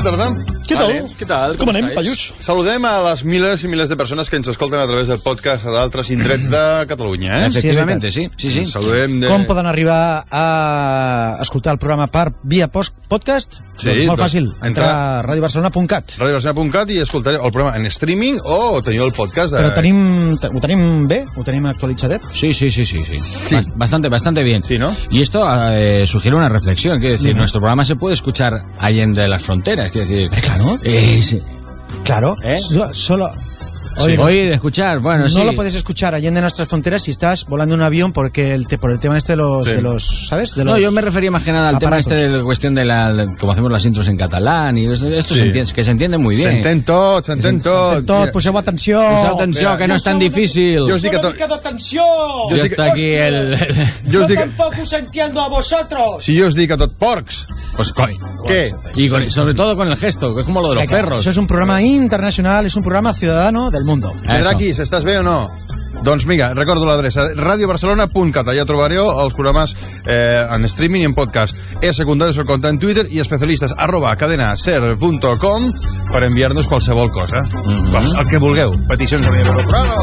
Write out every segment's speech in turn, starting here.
tarda. Què tal? Com anem, paios? Saludem a les miles i milers de persones que ens escolten a través del podcast a d'altres indrets de Catalunya, eh? Efectivamente, sí. Saludem de... Com poden arribar a escoltar el programa via podcast? Sí, doncs molt fàcil. Entrar a radiobarcelona.cat. radiobarcelona.cat i escoltar el programa en streaming o teniu el podcast de... Però ho tenim bé? Ho tenim actualitzadet? Sí. Bastante bien. Sí, ¿no? Y esto sugiere una reflexión. Quiere decir, nuestro programa se puede escuchar allende las fronteras. Quiere decir... Claro. Sí. Claro. Solo... Oír, escuchar, bueno, no sí. No lo puedes escuchar allende nuestras fronteras si estás volando en un avión por el tema este de los ¿sabes? No, yo me refería más que nada al tema este de la cuestión de como hacemos las intros en catalán y esto que se entiende muy bien. Se entén tot. Poseu atenció. Que no es tan difícil. Yo os digo atenció. Ya está aquí el... Yo tampoco os entiendo a vosotros. Si yo os digo a tot porcs. Pues coi. ¿Qué? Y sobre todo con el gesto, que es como lo de los perros. Eso es un programa internacional, es un programa ciudadano del mundo. Pedraquis, estàs bé o no? Doncs mira, recordo l'adreça radiobarcelona.cat, allà trobareu els programes en streaming i en podcast. Secundaris al compte en Twitter i especialistes @cadenaser.com per enviar-nos qualsevol cosa. El que vulgueu. Peticions de programa.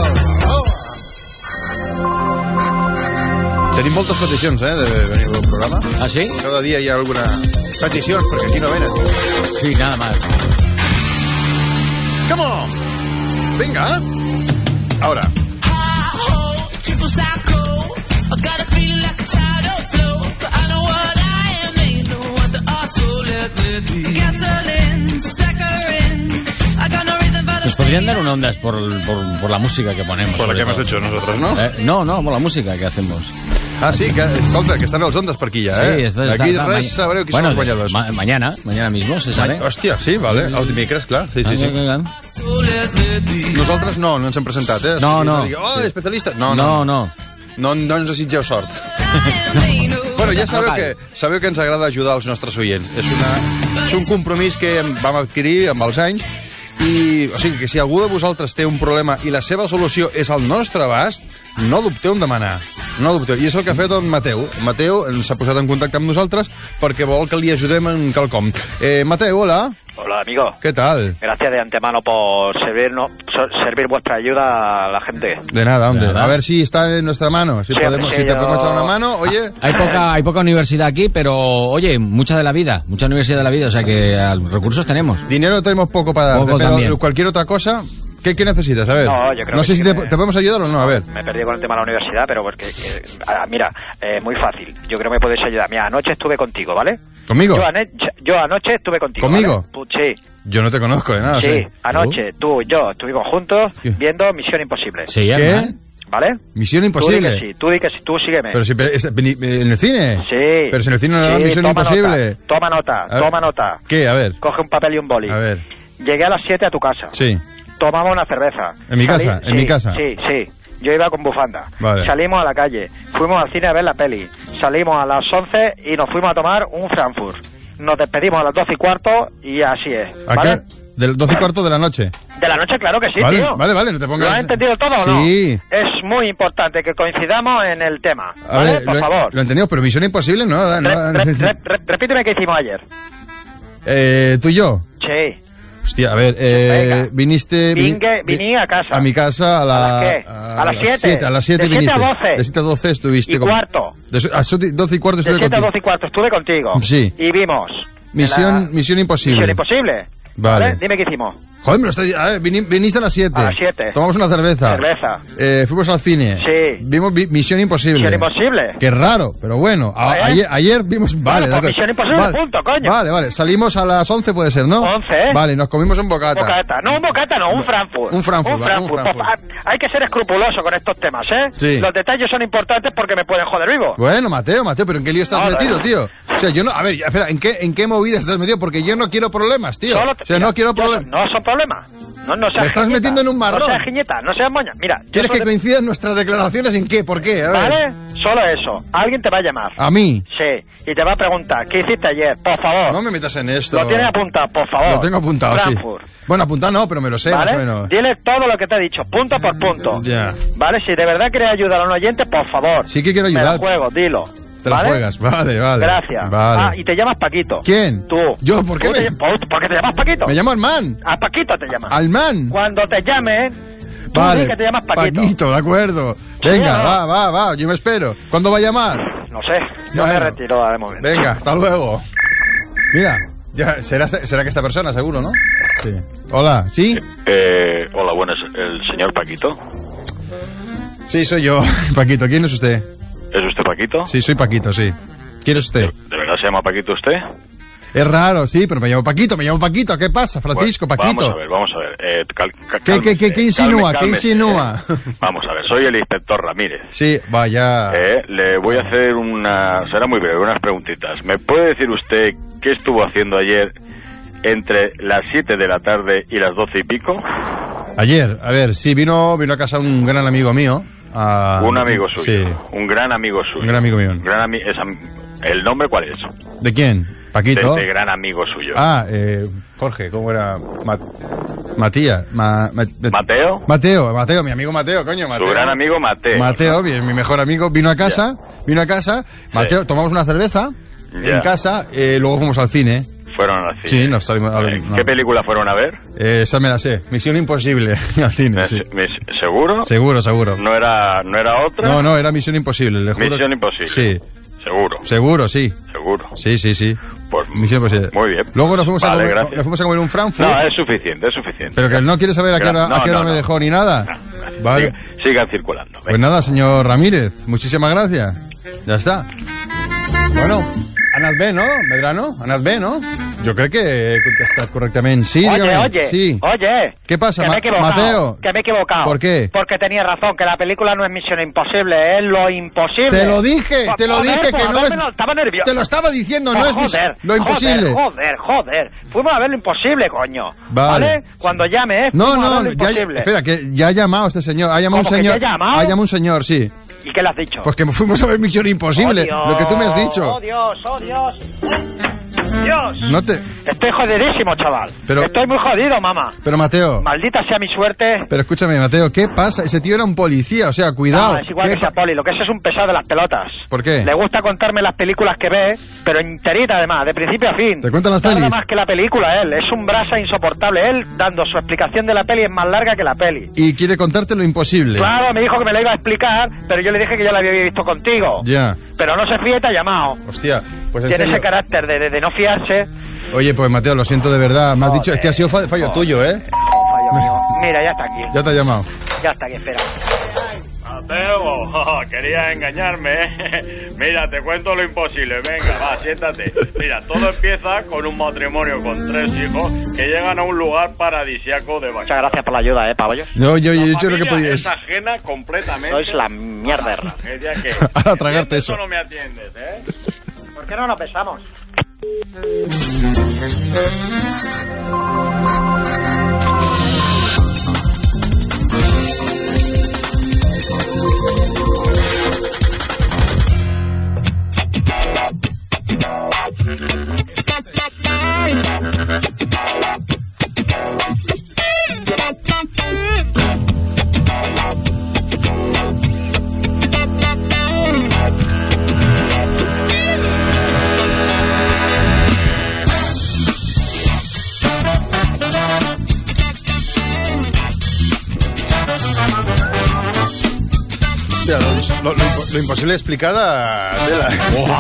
Tenim moltes peticions, de venir al programa. ¿Ah, sí? Cada dia hi ha alguna petició, perquè aquí no venen. Sí, nada más. Come on! Venga. Ahora. Nos podrían dar una onda por la música que ponemos. Por la que hemos hecho nosotros, ¿no? No, por la música que hacemos. Ah, sí, que escolta, que estan els ondes per aquí ja, Sí, aquí res sabreu qui són els guanyadors. Mañana mismo se sabe. Hòstia, sí, vale. El dimecres, clar. Sí. Nosaltres no ens hem presentat, No. especialista. No ens desitgeu sort. Bueno, ja sabeu que ens agrada ajudar els nostres oients. És un compromís que vam adquirir amb els anys. I, o sigui, que si algú de vosaltres té un problema i la seva solució és al nostre abast, no dubteu en demanar. No dubteu. I és el que ha fet en Mateu. Mateu s'ha posat en contacte amb nosaltres perquè vol que li ajudem en quelcom. Mateu, hola. Hola, amigo. ¿Qué tal? Gracias de antemano por servir vuestra ayuda a la gente. De nada, hombre. A ver si está en nuestra mano. Si te podemos echar una mano, oye. Hay poca universidad aquí, pero, oye, mucha universidad de la vida, o sea que recursos tenemos. Dinero tenemos poco para darte, pero cualquier otra cosa... ¿Qué necesitas? A ver. No, yo creo no sé si te podemos ayudar o no, a ver. Me perdí con el tema de la universidad, pero porque... mira, muy fácil. Yo creo que me puedes ayudar. Mira, anoche estuve contigo, ¿vale? ¿Conmigo? Yo anoche estuve contigo. ¿Conmigo? ¿Vale? Sí. Yo no te conozco de nada, sí. Anoche tú y yo estuvimos juntos viendo Misión Imposible. Sí, ¿qué? ¿Vale? Misión Imposible. Tú di que sí, tú sígueme. Pero si en el cine. Sí. Pero si en el cine no da Misión Imposible. Toma nota. ¿Qué? A ver. Coge un papel y un boli. A ver. Llegué a las 7 a tu casa. Sí. Tomamos una cerveza. ¿En mi casa? ¿En mi casa? Sí. Yo iba con bufanda. Vale. Salimos a la calle. Fuimos al cine a ver la peli. Salimos a las 11 y nos fuimos a tomar un Frankfurt. Nos despedimos a las 12:15 y así es. ¿Vale? ¿A qué? ¿Del 12:15 de la noche? De la noche, claro que sí, vale, tío. Vale, no te pongas... ¿Lo has entendido todo o no? Sí. Es muy importante que coincidamos en el tema. ¿Vale? Por favor. Lo entendimos, pero Misión Imposible no... Repíteme qué hicimos ayer. ¿Tú y yo? Sí. Hostia, a ver, viniste... Vine a casa. A mi casa a las 7. A las 7 viniste. De 7 a 12. De 7 a 12 estuviste. Y cuarto. A 12:15 estuve contigo. De 7 a 12:15 estuve contigo. Sí. Y vimos... Misión Imposible. Misión Imposible. Vale. Dime qué hicimos. Joder, me lo estoy... A ver, viniste a las 7. A las 7. Tomamos una cerveza. Fuimos al cine. Sí. Vimos Misión Imposible. Misión Imposible. Qué raro, pero bueno. Ayer vimos... Vale, pues Misión Imposible, punto, coño. Vale. Salimos a las 11, puede ser, ¿no? 11. Vale, nos comimos un bocata. Un Frankfurt. Un Frankfurt. Hay que ser escrupuloso con estos temas, ¿eh? Sí. Los detalles son importantes porque me pueden joder vivo. Bueno, Mateo, ¿pero en qué lío estás metido, tío? O sea, yo no... A ver, espera, ¿en qué movida estás metido? Porque yo no quiero problemas, tío. No quiero problemas. No son problemas. No seas me estás jiñeta. Metiendo en un marrón. No seas jiñeta, no seas moña. Mira, ¿quieres que coincidan nuestras declaraciones en qué? ¿Por qué? A ver. ¿Vale? Solo eso. Alguien te va a llamar. ¿A mí? Sí. Y te va a preguntar, ¿qué hiciste ayer? Por favor. No me metas en esto. Lo tienes apuntado, por favor. Lo tengo apuntado, Frankfurt. Sí. Bueno, apuntado no, pero me lo sé, ¿vale? más o menos. Dile todo lo que te he dicho, punto por punto. Ya. ¿Vale? Si de verdad quieres ayudar a un oyente, por favor. Sí que quiero ayudar. Me la juego, dilo. Te la juegas, vale. Gracias. Vale. Ah, y te llamas Paquito. ¿Quién? Tú. ¿Yo? ¿Por qué? Porque te llamas Paquito. Me llamo Alman. A Paquito te llamas. Alman. Cuando te llamen, tú Vale. di que te llamas Paquito. Paquito, de acuerdo. Venga, Sí, ¿no? va, yo me espero. ¿Cuándo va a llamar? No sé, yo me retiro de momento. Venga, hasta luego. Mira, ya será que esta persona, seguro, ¿no? Sí. Hola, ¿sí? Hola, buenas. ¿El señor Paquito? Sí, soy yo, Paquito. ¿Quién es usted? ¿Es usted Paquito? Sí, soy Paquito, sí. ¿Quién es usted? ¿De verdad se llama Paquito usted? Es raro, sí, pero me llamo Paquito. ¿Qué pasa, Francisco, Bueno, Paquito? Vamos a ver. ¿Qué insinúa? ¿Qué Cálmese. insinúa? Vamos a ver, soy el inspector Ramírez. Sí, vaya. Le voy a hacer será muy breve, unas preguntitas. ¿Me puede decir usted qué estuvo haciendo ayer entre las 7 de la tarde y las 12 y pico? Ayer, a ver, sí, vino a casa un gran amigo mío. Un amigo suyo. Sí. Un gran amigo suyo. Un gran amigo mío. ¿El nombre cuál es? ¿De quién? ¿Paquito? De gran amigo suyo. Jorge, ¿cómo era? Matías. ¿Mateo? Mateo, mi amigo Mateo, coño, Mateo. Tu gran amigo Mateo. Mateo, mi mejor amigo, vino a casa, Mateo, tomamos una cerveza en casa, luego fuimos al cine. ¿Fueron al cine? Sí, nos salimos a ver. ¿Qué película fueron a ver? Esa me la sé, Misión Imposible, al cine, sí. ¿Seguro? Seguro. ¿No era otra? No, era Misión Imposible, le juro. Misión Imposible. Sí. ¿Seguro? Sí. ¿Seguro? Sí. Pues, Misión Imposible. Muy bien. Luego nos fuimos, Vale, nos fuimos a comer un Frankfurt. No, es suficiente. Pero que no quiere saber a qué hora me dejó ni nada. No. Vale. Sigan circulando. Pues nada, señor Ramírez, muchísimas gracias. Ya está. Bueno, anat bé, no, Medrano? Anat bé, no? Yo creo que he contestado correctamente. Sí, dígame. Oye. ¿Qué pasa, que me he equivocado, Mateo? Que me he equivocado. ¿Por qué? Porque tenía razón, que la película no es Misión Imposible, es Lo Imposible. Te lo dije que no es... Estaba nervioso. Te lo estaba diciendo, no es Lo Imposible. Joder. Fuimos a ver Lo Imposible, coño. Vale. Cuando llame, No, espera, que ya ha llamado este señor. Ha llamado un señor. ¿Que ya ha llamado? Ha llamado un señor, sí. ¿Y qué le has dicho? Pues que fuimos a ver Misión Imposible, lo que tú me has dicho. Oh, Dios. No te... Estoy jodidísimo, chaval. Estoy muy jodido, mamá. Pero, Mateo... Maldita sea mi suerte. Pero escúchame, Mateo, ¿qué pasa? Ese tío era un policía, o sea, cuidado. No, es igual que sea poli. Lo que es un pesado de las pelotas. ¿Por qué? Le gusta contarme las películas que ve, pero enterita además, de principio a fin. ¿Te cuentan las pelis? Nada más que la película, él. Es un brasa insoportable. Él, dando su explicación de la peli, es más larga que la peli. Y quiere contarte lo imposible. Claro, me dijo que me la iba a explicar, pero yo le dije que ya la había visto contigo. Ya. Pero no se fíe, te ha llamado. Hostia, pues en Tiene serio... ese carácter de no fiarse. Oye, pues Mateo, lo siento de verdad. Me has dicho, es que ha sido fallo tuyo, ¿eh? Fallo mío. Mira, ya está aquí. Ya te ha llamado. Ya está aquí, espera. Mateo, quería engañarme. Mira, te cuento lo imposible. Venga, va, siéntate. Mira, todo empieza con un matrimonio con 3 hijos que llegan a un lugar paradisíaco de vacaciones. Muchas gracias por la ayuda, Pablo. Yo he hecho lo que podía. Es ajena completamente. Sois la mierda. A tragarte eso. No me atiendes, ¿eh? ¿Por qué no nos besamos? Lo imposible explicada de la...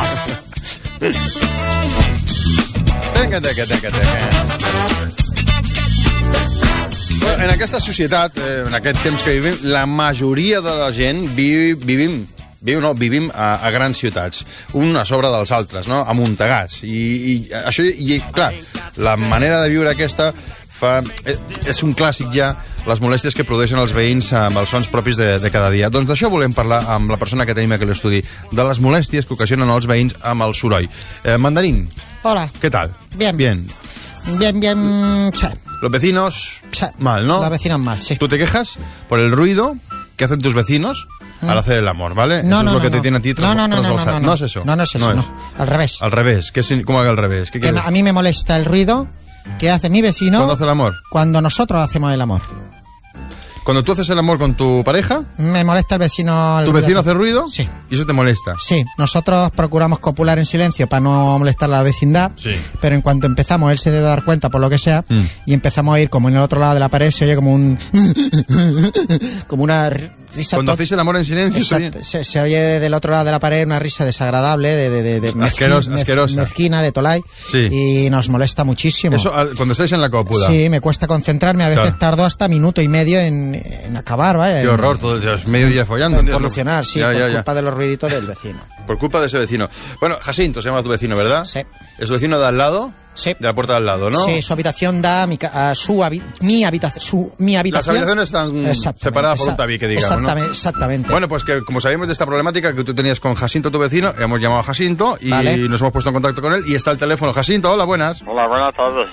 En aquesta societat, en aquest temps que vivim, la majoria de la gent vivim a grans ciutats, un a sobre dels altres, no? Amuntegats. I això, clar, la manera de viure aquesta és un clàssic ja, les molèsties que produeixen els veïns amb els sons propis de cada dia. Doncs d'això volem parlar amb la persona que tenim aquí a l'estudi, de les molèsties que ocasionen els veïns amb el soroll. Mandarín. Hola. ¿Qué tal? Bien, sí. Los vecinos, sí. Mal, ¿no? Los vecinos mal, sí. ¿Tú te quejas por el ruido que hacen tus vecinos al hacer el amor, ¿vale? No, eso es lo que te no. tiene a ti trasbalsado. No es eso. No es eso, no. Al revés. Al revés. ¿Cómo haga al revés? ¿Qué que a mí me molesta el ruido que hace mi vecino... ¿Cuándo hace el amor? Cuando nosotros hacemos el amor. Cuando tú haces el amor con tu pareja... Me molesta el vecino... ¿Tu vecino hace ruido? Sí. ¿Y eso te molesta? Sí. Nosotros procuramos copular en silencio para no molestar a la vecindad. Sí. Pero en cuanto empezamos, él se debe dar cuenta por lo que sea, y empezamos a ir como en el otro lado de la pared, se oye como un... como una risa... Cuando hacéis el amor en silencio... Se oye del otro lado de la pared una risa desagradable, de asquerosa. mezquina, de tolay, sí. Y nos molesta muchísimo. Eso cuando estáis en la cópula. Sí, me cuesta concentrarme, a veces tardo hasta minuto y medio en acabar, vaya. Qué horror, todo Dios, medio día follando. En solucionar, sí, por culpa de los ruiditos del vecino. Por culpa de ese vecino. Bueno, Jacinto se llama tu vecino, ¿verdad? Sí. ¿Es tu vecino de al lado? Sí. De la puerta de al lado, ¿no? Sí, su habitación da a mi habitación. Las habitaciones están separadas por un tabique, digamos, ¿no? Exactamente. Bueno, pues que como sabemos de esta problemática que tú tenías con Jacinto, tu vecino, hemos llamado a Jacinto y nos hemos puesto en contacto con él y está el teléfono. Jacinto, hola, buenas. Hola, buenas tardes.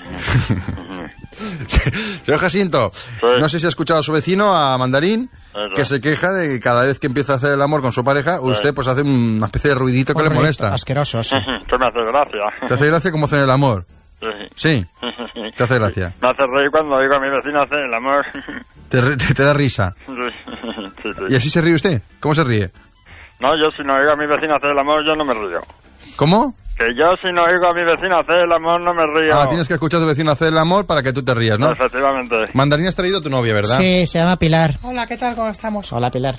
Señor Jacinto, sí. No sé si ha escuchado a su vecino, a Mandarín, que se queja de que cada vez que empieza a hacer el amor con su pareja, usted pues hace una especie de ruidito que le molesta. Asqueroso, sí. Que me hace gracia. ¿Te hace gracia cómo hacen el amor? Sí. ¿Te hace gracia? Me hace reír cuando oigo a mi vecino hacer el amor. ¿Te da risa? Sí. ¿Y así se ríe usted? ¿Cómo se ríe? No, yo si no oigo a mi vecino hacer el amor, yo no me río. ¿Cómo? Que yo si no oigo a mi vecino hacer el amor, no me río. Ah, tienes que escuchar a tu vecino hacer el amor para que tú te rías, ¿no? Efectivamente. Mandarín, has traído a tu novia, ¿verdad? Sí, se llama Pilar. Hola, ¿qué tal? ¿Cómo estamos? Hola, Pilar.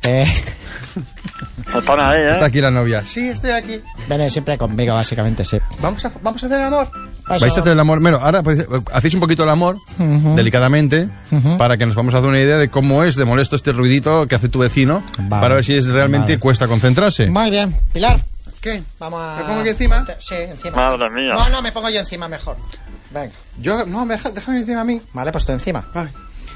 Están ahí, ¿eh? Está aquí la novia. Sí, estoy aquí. Viene siempre conmigo, básicamente, sí. ¿Vamos a hacer el amor? Vais a hacer el amor. Bueno, ahora pues, hacéis un poquito el amor, delicadamente, para que nos vamos a dar una idea de cómo es de molesto este ruidito que hace tu vecino, para ver si realmente cuesta concentrarse. Muy bien. Pilar. ¿Qué? Vamos a... ¿Me pongo aquí encima? Sí, encima. Madre mía. No, me pongo yo encima mejor. Venga. Yo, no, déjame encima a mí. Vale, pues tú encima. Vale.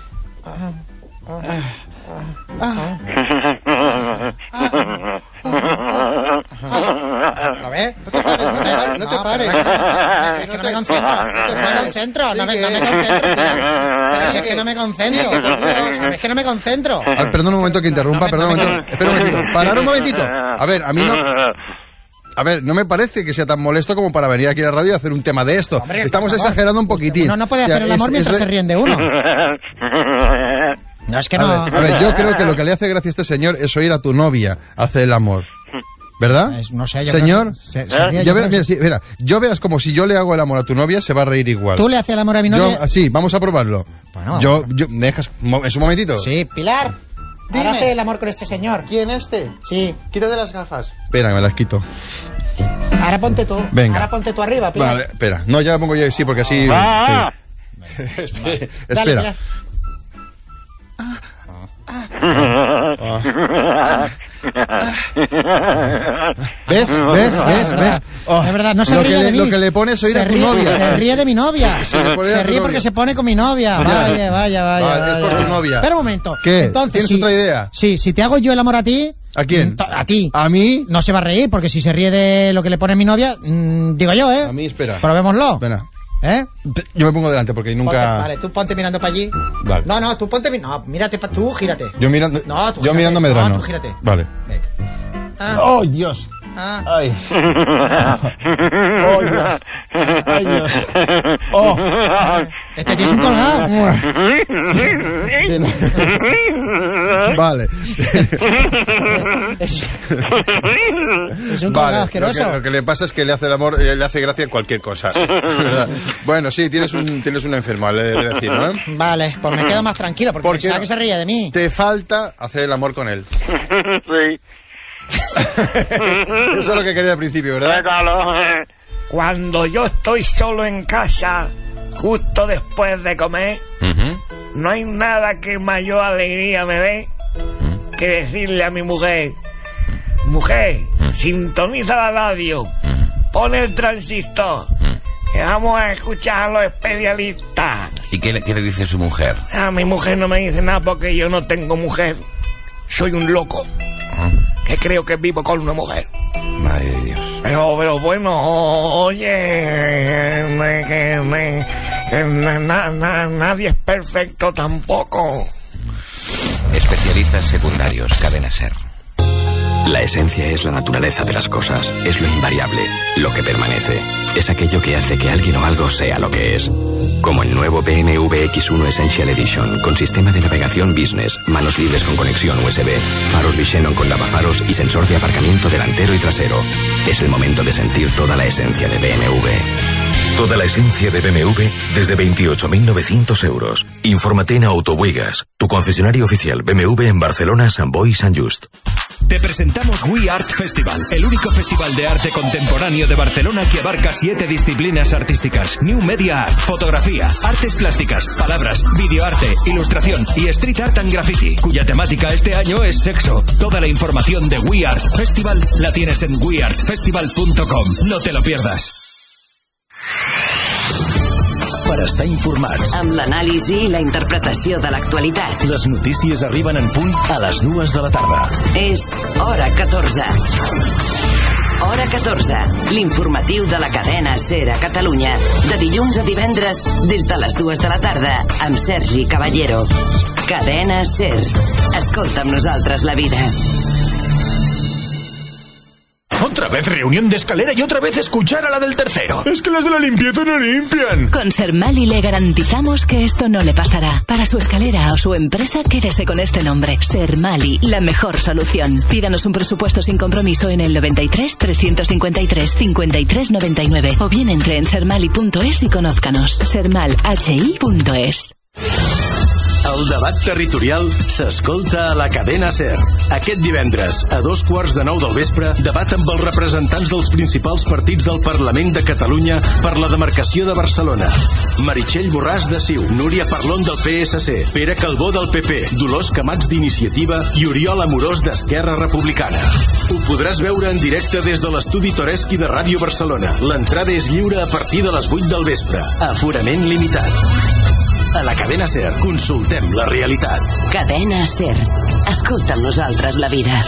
¿Lo ves? No te pares. Es que no me concentro. No me concentro. Pero si es que no me concentro. Es que no me concentro. Perdón un momento que interrumpa, Espera un momentito. Parar un momentito. A ver, a mí no... A ver, no me parece que sea tan molesto como para venir aquí a la radio y hacer un tema de esto. Hombre, estamos exagerando un poquitín. Uno no puede hacer el amor mientras se ríen de uno. No, es que no... A ver, yo creo que lo que le hace gracia a este señor es oír a tu novia hacer el amor. ¿Verdad? No sé, yo señor, mira, yo veas como si yo le hago el amor a tu novia, se va a reír igual. ¿Tú le haces el amor a mi novia? Sí, vamos a probarlo. Bueno, ¿me dejas es un momentito? Sí, Pilar. Dime. Ahora hace el amor con este señor. ¿Quién, este? Sí. Quítate las gafas. Espera, que me las quito. Ahora ponte tú. Venga. Ahora ponte tú arriba, Pilar. Vale, espera. No, ya me pongo yo, sí, porque así... Espera. Dale, ¿Ves? Oh, es verdad, no se ríe de mí. Lo que le pone es oír a tu novia. Se ríe de mi novia. Se ríe porque se pone con mi novia. Vaya. Es por tu novia. Espera un momento. ¿Qué? Entonces, ¿Tienes otra idea? Sí, si te hago yo el amor a ti... ¿A quién? A ti. ¿A mí? No se va a reír, porque si se ríe de lo que le pone mi novia, digo yo, ¿eh? A mí, espera. Probémoslo. Espera. ¿Eh? Yo me pongo delante porque nunca... Vale, tú ponte mirando para allí. Vale. No, tú ponte... No, mírate, tú gírate. Yo mirando... No, tú yo mirando Medrano. No, tú gírate. Vale. ¡Oh, Dios! ¡Ay! ¡Oh, Dios! ¡Ay, Dios! ¡Oh! Este tío es un colgado. Sí, no. Vale. Es un colgado asqueroso. Lo que le pasa es que le hace el amor, le hace gracia cualquier cosa. Bueno, sí, tienes un enfermo, le decir, ¿no? Vale, pues me quedo más tranquilo porque pensaba que se ría de mí. Te falta hacer el amor con él. Sí. Eso es lo que quería al principio, ¿verdad? Cuando yo estoy solo en casa, justo después de comer, no hay nada que mayor alegría me dé que decirle a mi mujer: mujer, sintoniza la radio, pon el transistor, que vamos a escuchar a los especialistas. ¿Y qué le dice su mujer? A mi mujer no me dice nada porque yo no tengo mujer. Soy un loco que creo que vivo con una mujer. Madre de Dios. Pero bueno, oye, nadie es perfecto tampoco. Especialistas secundarios, Cadena SER. La esencia es la naturaleza de las cosas, es lo invariable, lo que permanece, es aquello que hace que alguien o algo sea lo que es. Como el nuevo BMW X1 Essential Edition, con sistema de navegación business, manos libres con conexión USB, faros Visenon con lavafaros y sensor de aparcamiento delantero y trasero. Es el momento de sentir toda la esencia de BMW. Toda la esencia de BMW desde 28.900 euros. Infórmate en Autobuigas, tu concesionario oficial BMW en Barcelona, Sant Boi y Sant Just. Te presentamos We Art Festival, el único festival de arte contemporáneo de Barcelona que abarca 7 disciplinas artísticas: New Media Art, fotografía, artes plásticas, palabras, videoarte, ilustración y street art and graffiti, cuya temática este año es sexo. Toda la información de We Art Festival la tienes en weartfestival.com. No te lo pierdas. Per estar informats. Amb l'anàlisi i la interpretació de l'actualitat. Les notícies arriben en punt a les 2 de la tarda. És Hora 14. Hora 14, l'informatiu de la cadena SER a Catalunya. De dilluns a divendres, des de les 2 de la tarda, amb Sergi Caballero. Cadena SER. Escolta amb nosaltres la vida. Otra vez reunión de escalera y otra vez escuchar a la del tercero. Es que las de la limpieza no limpian. Con Sermali le garantizamos que esto no le pasará. Para su escalera o su empresa, quédese con este nombre. Sermali, la mejor solución. Pídanos un presupuesto sin compromiso en el 93 353 53 99 o bien entre en sermali.es y conózcanos. sermalhi.es. El debat territorial s'escolta a la cadena SER. Aquest divendres, a 8:15 del vespre, debat amb els representants dels principals partits del Parlament de Catalunya per la demarcació de Barcelona. Meritxell Borràs de CiU, Núria Parlon del PSC, Pere Calbó del PP, Dolors Camats d'Iniciativa i Oriol Amorós d'Esquerra Republicana. Ho podràs veure en directe des de l'estudi Toreschi de Ràdio Barcelona. L'entrada és lliure a partir de les 8 del vespre. Aforament limitat. A la cadena SER consultem la realitat. Cadena SER. Escolta amb nosaltres la vida.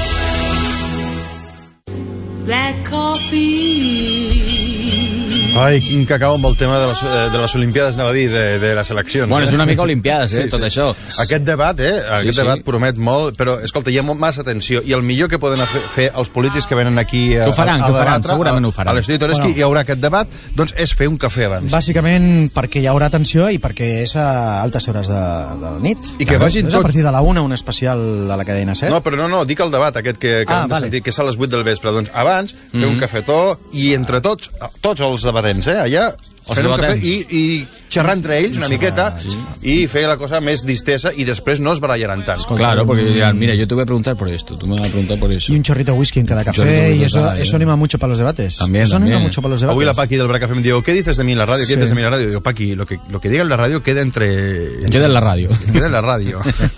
Black coffee. Ai, quin cacau amb el tema de les Olimpiades, anava a dir, de les eleccions. Bueno, és una mica Olimpiades, tot això. Aquest debat, debat promet molt, però, escolta, hi ha massa tensió, i el millor que poden fer els polítics que venen aquí a debatre, segurament ho faran. A l'estudi Toreschi hi haurà aquest debat, doncs és fer un cafè abans. Bàsicament perquè hi haurà tensió i perquè és a altes hores de la nit. I que vagin tots... És a partir de la 1, un especial a la cadena SER. No, però no, dic el debat aquest que hem de sentir, que és a les 8 del vespre. Doncs abans, fer un cafetó i entre tots els debatents, allà fer un cafè i xerrar entre ells una miqueta y fer la cosa més distesa y después no es barallaran tant. Claro, porque dirán, mira, yo te voy a preguntar por esto, tú me vas a preguntar por eso. Y un chorrito de whisky en cada café, y eso anima mucho para los debates. También, anima mucho para los debates. Hoy la Paqui del Bracafé me dijo, ¿qué dices de mí en la radio? ¿Qué dices de mí en la radio? Digo, Paqui, lo que diga en la radio queda entre... Queda en la radio. Queda en la radio.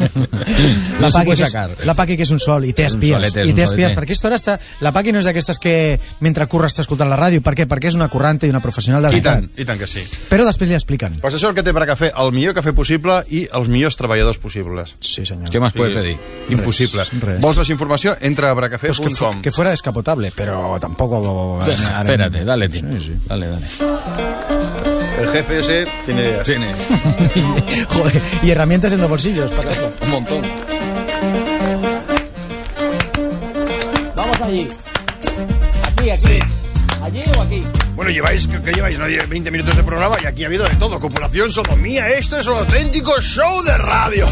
La Paqui que és un sol, i té espies. I té espies, perquè aquesta hora està... La Paqui no és d'aquestes que mentre curra està escoltant la ràdio. Per què? Perquè és una currante i una professional de veritat. I tant que sí. Però després li expliquen. Pues això és el que té Bracafé, el millor cafè possible i els millors treballadors possibles. Sí, senyor. ¿Qué más puede pedir? Imposible. Vols més informació? Entra a bracafé.com. Que fuera descapotable, pero tampoco... Espérate, dale tiempo. Sí. Dale. El jefe ese tiene ideas. Joder, y herramientas en los bolsillos para eso. Un montón. Vamos allí. Aquí. Sí. ¿Allí o aquí? Bueno, lleváis 20 minutos de programa y aquí ha habido de todo. Copulación, sodomía, esto es un auténtico show de radio.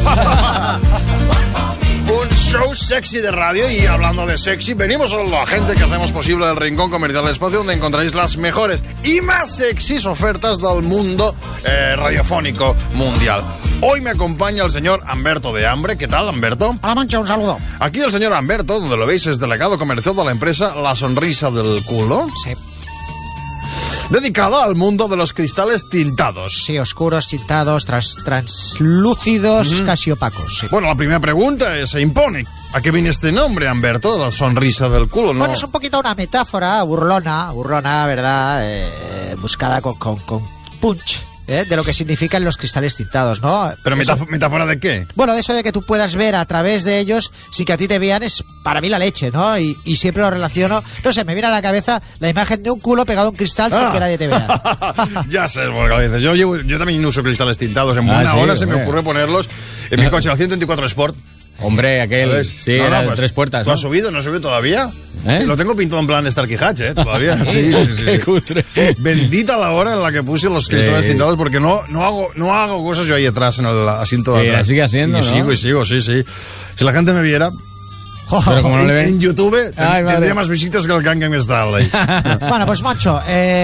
Un show sexy de radio, y hablando de sexy, venimos a la gente que hacemos posible el Rincón Comercial, el espacio donde encontraréis las mejores y más sexys ofertas del mundo radiofónico mundial. Hoy me acompaña el señor Amberto de Hambre. ¿Qué tal, Amberto? A la mancha, un saludo. Aquí el señor Amberto, donde lo veis, es delegado comercial de la empresa La Sonrisa del Culo. Sí. Dedicada al mundo de los cristales tintados. Sí, oscuros, tintados, translúcidos, casi opacos. Sí. Bueno, la primera pregunta se impone. ¿A qué viene este nombre, Amberto, de La Sonrisa del Culo? ¿No? Bueno, es un poquito una metáfora burlona, ¿verdad? Buscada con punch. De lo que significan los cristales tintados, ¿no? ¿Pero metáfora de qué? Bueno, de eso de que tú puedas ver a través de ellos sin que a ti te vean es para mí la leche, ¿no? Y siempre lo relaciono, no sé, me viene a la cabeza la imagen de un culo pegado a un cristal sin que nadie te vea. Ya sé por qué lo dices. Yo también uso cristales tintados. En buena hora se me ocurre ponerlos en mi coche, el 124 Sport. Hombre, aquel, sí, era de 3 puertas. ¿Tú has subido? ¿No has subido todavía? ¿Eh? Lo tengo pintado en plan Starkey Hatch, todavía. Sí. Qué cutre. Bendita la hora en la que puse los cristales tintados, porque no hago cosas yo ahí atrás en el asiento de atrás. Sigue haciendo, ¿no? Y sigo, sí. Si la gente me viera... Pero como no le ven. En YouTube tendría más visitas que el Gangnam Style. Bueno, pues Moncho,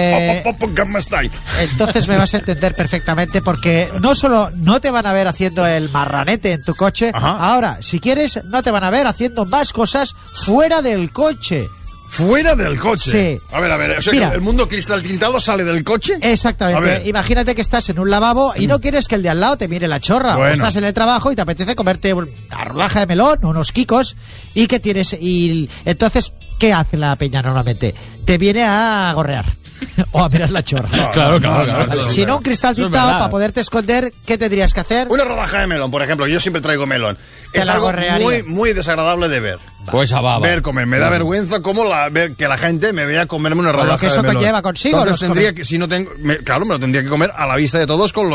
entonces me vas a entender perfectamente, porque no solo no te van a ver haciendo el marranete en tu coche, ahora, si quieres, no te van a ver haciendo más cosas fuera del coche. ¿Fuera del coche? Sí. A ver, o sea, mira, que el mundo cristal tintado sale del coche. Exactamente. Imagínate que estás en un lavabo y no quieres que el de al lado te mire la chorra. Bueno. O estás en el trabajo y te apetece comerte una rodaja de melón, unos quicos, y que tienes... Y entonces, ¿qué hace la peña normalmente? Te viene a gorrear. O a mirar la chorra. Claro. Si no, un cristal tintado, para poderte esconder, ¿qué tendrías que hacer? Una rodaja de melón, por ejemplo. Yo siempre traigo melón. Te Es la algo gorrearía. muy desagradable de ver. Pues a baba. Ver comer. Me da vergüenza ver que la gente me vea comerme una rodaja lo que eso de melón. conlleva consigo. Entonces tendría que, si no tengo... claro, me lo tendría que comer a la vista de todos con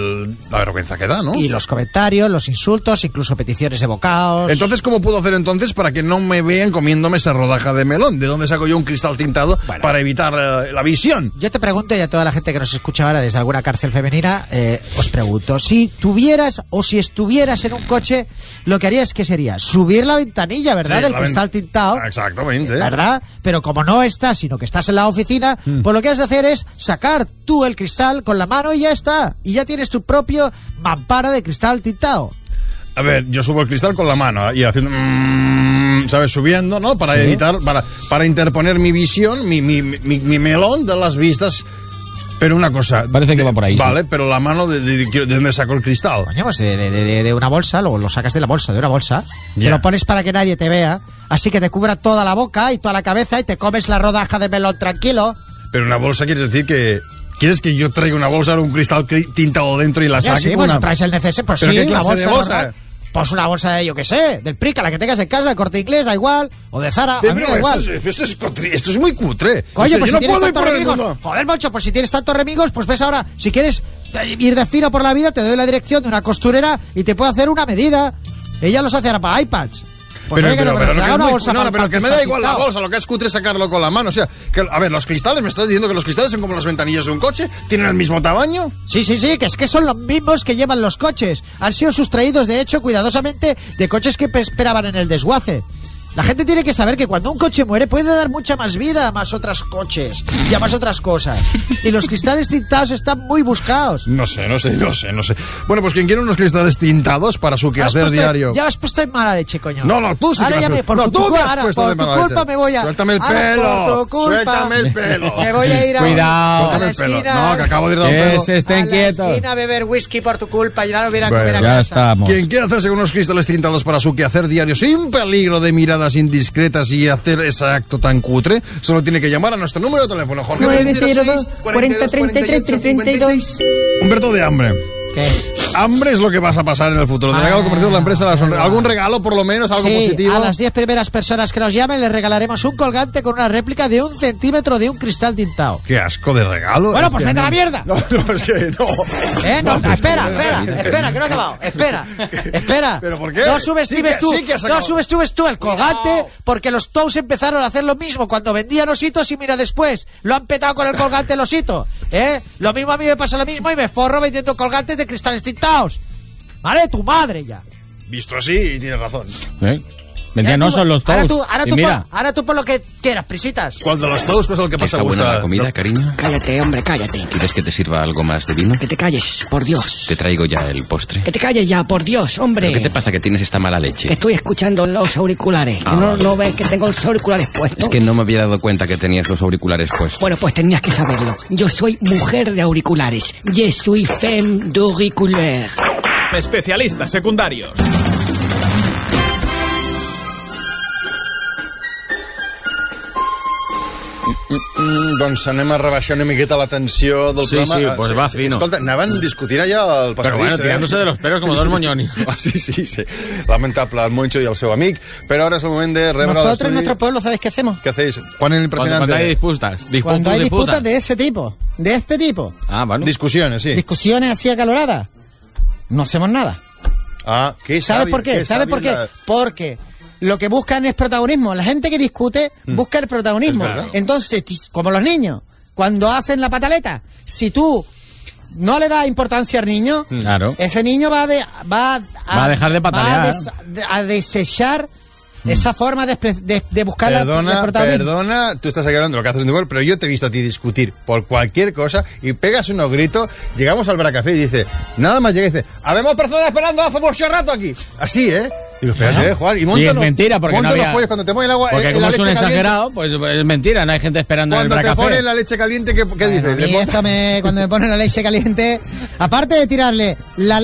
la vergüenza que da, ¿no? Y los comentarios, los insultos, incluso peticiones de bocaos. Entonces, ¿cómo puedo hacer entonces para que no me vean comiéndome esa rodaja de melón? ¿De dónde saco yo un cristal tintado para evitar la visión? Yo te pregunto, y a toda la gente que nos escucha ahora desde alguna cárcel femenina, os pregunto, si tuvieras o si estuvieras en un coche, lo que harías, ¿qué sería? Subir la ventanilla, ¿verdad? Sí, del cristal tintado. Exactamente. ¿Verdad? Pero como no estás, sino que estás en la oficina, pues lo que has de hacer es sacar tú el cristal con la mano y ya está. Y ya tienes tu propio mampara de cristal tintado. A ver, yo subo el cristal con la mano y haciendo... ¿sabes? Subiendo, ¿no? Para evitar... Para interponer mi visión, mi melón de las vistas... Pero una cosa... Parece que va por ahí. Vale, sí. pero la mano ¿de dónde saco el cristal? Coño, pues de una bolsa, luego lo sacas de una bolsa. Te lo pones para que nadie te vea, así que te cubra toda la boca y toda la cabeza y te comes la rodaja de melón tranquilo. Pero una bolsa, ¿quieres decir que... ¿Quieres que yo traiga una bolsa con un cristal tintado dentro y la saque? Sí, bueno, traes el neceser, pues ¿Pero sí, qué clase una de bolsa? normal. Pues una bolsa de, yo qué sé, del Prica, la que tengas en casa, de Corte Inglés, da igual, o de Zara, a mí da igual. Esto es muy cutre. Coño, O sea, pues yo si no tienes puedo ir tantos por el remigos, mundo. joder, Moncho, pues si tienes tantos remigos, pues ves ahora, si quieres ir de fino por la vida, te doy la dirección de una costurera y te puedo hacer una medida. Ella los hace ahora para iPads. Pues Pero oye, no, me haga una bolsa para pero el que me cristal da igual la tintado. bolsa, lo que es cutre sacarlo con la mano. O sea, que, a ver, los cristales, ¿me estás diciendo que los cristales son como las ventanillas de un coche? ¿Tienen el mismo tamaño? Sí, que es que son los mismos que llevan los coches. Han sido sustraídos, de hecho, cuidadosamente, de coches que esperaban en el desguace. La gente tiene que saber que cuando un coche muere puede dar mucha más vida a más otros coches y a más otras cosas. Y los cristales tintados están muy buscados. No sé. Bueno, pues quien quiere unos cristales tintados para su quehacer diario. Ya has puesto en mala leche, coño. No, tú sí ahora que ya me me, por no, tu, tú me has ahora, puesto por de tu mala culpa leche. me voy a... Suéltame el ahora, pelo. por tu culpa, Suéltame el pelo. Me voy a ir Cuidado. a la esquina. No, que acabo de ir a un pelo. Estén quietos. A la esquina a beber whisky por tu culpa y ya no hubiera a Bueno, comer a ya casa. estamos. Quien quiera hacerse con unos cristales tintados para su quehacer diario sin peligro de miradas indiscretas y hacer ese acto tan cutre, solo tiene que llamar a nuestro número de teléfono, Jorge. 902 40 33 32. Humberto de hambre. ¿Qué? Hambre es lo que vas a pasar en el futuro. Delegado comercial de la empresa La Sonrisa. ¿Algún regalo, por lo menos? ¿Algo Sí, positivo? a las 10 primeras personas que nos llamen les regalaremos un colgante con una réplica de 1 centímetro de un cristal tintado. Qué asco de regalo. Bueno, Es pues que vete a la no. mierda. No, es que no. No, espera, que no he acabado. Espera. ¿Pero por qué? No subestimes Sí que has acabado. tú el colgante, porque los Tous empezaron a hacer lo mismo cuando vendían ositos y mira después, lo han petado con el colgante el osito. Lo mismo a mí me pasa lo mismo y me forro vendiendo colgantes de cristales tintados. ¿Vale? Tu madre ya. Visto así, tienes razón. Vendían osos los Tous. Ahora tú por lo que quieras, prisitas. ¿Cuál de los Tous? ¿Qué es el que pasa? ¿Está buena la comida, cariño? Cállate, hombre, cállate. ¿Quieres que te sirva algo más de vino? Que te calles, por Dios. Te traigo ya el postre. Que te calles ya, por Dios, hombre. ¿Pero qué te pasa que tienes esta mala leche? Que estoy escuchando los auriculares. Que no ves que tengo los auriculares puestos. Es que no me había dado cuenta que tenías los auriculares puestos. Bueno, pues tenías que saberlo. Yo soy mujer de auriculares. Je suis femme d'auriculaire. Especialistas secundarios. Doncs anem a rebaixar una miqueta la tensió del programa. Sí, pues va fino. Escolta, anaven discutint allà al passadís. Pero bueno, tirándose de los pelos como dos moñonis. Sí. Lamentable, el Moncho y el seu amic. Pero ahora es el momento de rebre Nosotros en l'estudi. nuestro pueblo, ¿sabéis qué hacemos? ¿Qué hacéis? ¿Cuán impresionante? Cuando hay disputas. Cuando hay disputas de... de ese tipo. De este tipo. Ah, bueno. Discusiones, sí. Discusiones así acaloradas. No hacemos nada. Ah, qué ¿Sabes por qué? ¿Sabes por qué? Porque lo que buscan es protagonismo. La gente que discute busca el protagonismo. Entonces, como los niños, cuando hacen la pataleta, si tú no le das importancia al niño, claro, ese niño va a dejar de patalear, va a desechar esa forma de buscar el protagonismo. Perdona, tú estás aquí hablando de lo que haces en tu pueblo, pero yo te he visto a ti discutir por cualquier cosa y pegas unos gritos. Llegamos al Bracafé y dice, nada más llega y dice, habemos personas esperando hace mucho rato aquí. Así, Digo, espérate, Juan, y es mentira, porque no había... los pollos cuando te ponen el agua. Porque como es un exagerado, pues es mentira, no hay gente esperando en el Bracafé. Cuando te ponen la leche caliente, ¿qué dices? Cuando me ponen la leche caliente, aparte de tirarle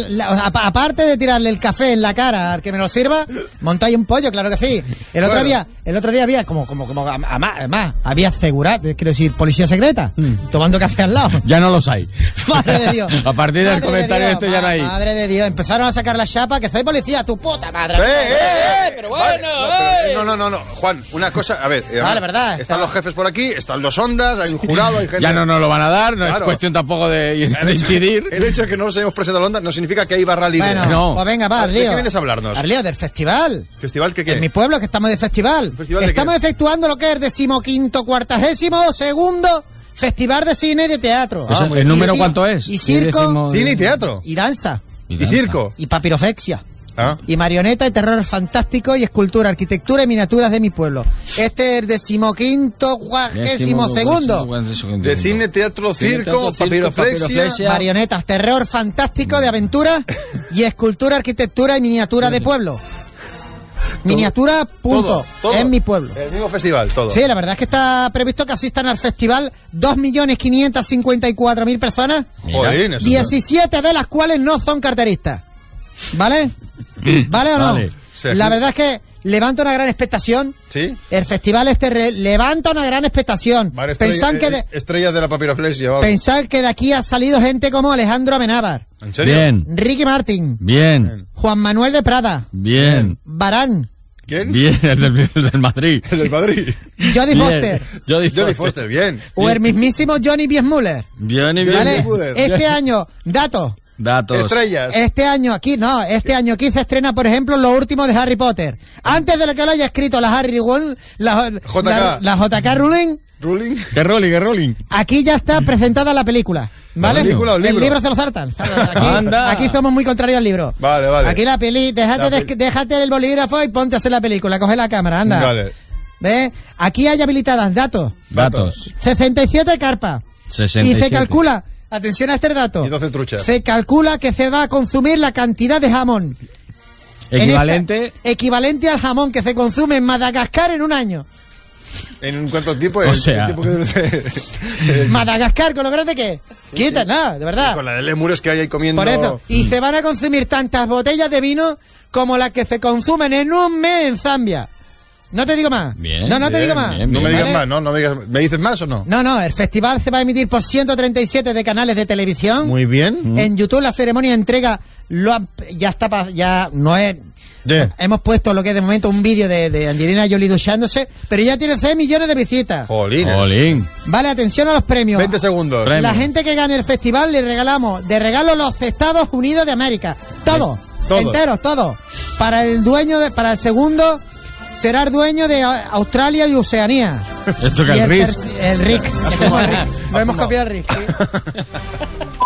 el café en la cara al que me lo sirva, montáis un pollo, claro que sí. El otro día había como además, había seguridad, quiero decir, policía secreta, tomando café al lado. Ya no los hay. Madre de Dios. A partir del comentario de esto ya no hay. Madre de Dios, empezaron a sacar la chapa, que soy policía, tu puta madre. Pero bueno, no, Juan, una cosa, a ver, vale, verdad, están los jefes por aquí, están los ondas, hay un jurado, hay gente... Ya no nos lo van a dar, no es cuestión tampoco de incidir. El hecho de que no nos hayamos presentado a la onda no significa que hay barra libre. Bueno, pues venga, va, ¿De qué vienes a hablarnos? Arlío, del festival. ¿Festival qué? En mi pueblo, que estamos de festival. Estamos efectuando lo que es el 15º, 42º Festival de Cine y de Teatro. ¿El número cuánto es? Y circo. Cine y teatro. Y danza. Y circo. Y papirofexia. Y marioneta y terror fantástico y escultura, arquitectura y miniaturas de mi pueblo. Este es el 15º de cine, teatro, circo, papiroflexia, marionetas, terror fantástico de aventura y escultura, arquitectura y miniatura de pueblo. Miniatura, punto. Todo. En mi pueblo. El mismo festival, todo. Sí, la verdad es que está previsto que asistan al festival 2.554.000 personas. Joder, 17 de las cuales no son carteristas. ¿Vale? ¿Vale o no? Vale. La verdad es que levanta una gran expectación. ¿Sí? El festival levanta una gran expectación. Pensad que estrellas de la papiroflexia. Pensad que de aquí ha salido gente como Alejandro Amenábar. ¿En serio? Bien. Ricky Martin. Bien. Juan Manuel de Prada. Bien. Barán. ¿Quién? Bien, el del Madrid. El del Madrid. Jodie Foster. Jodie Foster, bien. O el mismísimo Johnny Biesmuller. ¿Vale? Este año, datos. Estrellas. Este año aquí se estrena, por ejemplo, lo último de Harry Potter. Antes de lo que lo haya escrito la Harry Rowling, la JK Rowling. ¿Qué Rowling? Aquí ya está presentada la película. ¿Vale? El libro se lo saltan. Aquí somos muy contrarios al libro. Vale. Aquí la peli, déjate el bolígrafo y ponte a hacer la película. Coge la cámara, anda. Vale. ¿Ves? Aquí hay habilitadas datos. 67 carpas. 67. Y se calcula, atención a este dato. Y 12 truchas. Se calcula que se va a consumir la cantidad de jamón. Equivalente al jamón que se consume en Madagascar en un año. ¿En cuánto tiempo es? O sea, el tiempo que Madagascar, con lo grande que es. Quita, nada, de verdad. Con la de lemures que hay ahí comiendo. Por eso. Y se van a consumir tantas botellas de vino como las que se consumen en un mes en Zambia. No te digo más. Bien, no te digo más. No me digas más, ¿no? ¿Me dices más o no? No, el festival se va a emitir por 137 de canales de televisión. Muy bien. En YouTube la ceremonia de entrega ya no es... Hemos puesto lo que es de momento un vídeo de Angelina Jolie duchándose, pero ya tiene 6 millones de visitas. Jolín. Vale, atención a los premios. 20 segundos. La gente que gane el festival le regalamos de regalo los Estados Unidos de América. Todo. Enteros, todo. Para el segundo será el dueño de Australia y Oceanía. Esto que es el Rick. Lo hemos copiado al Rick. ¿Sí?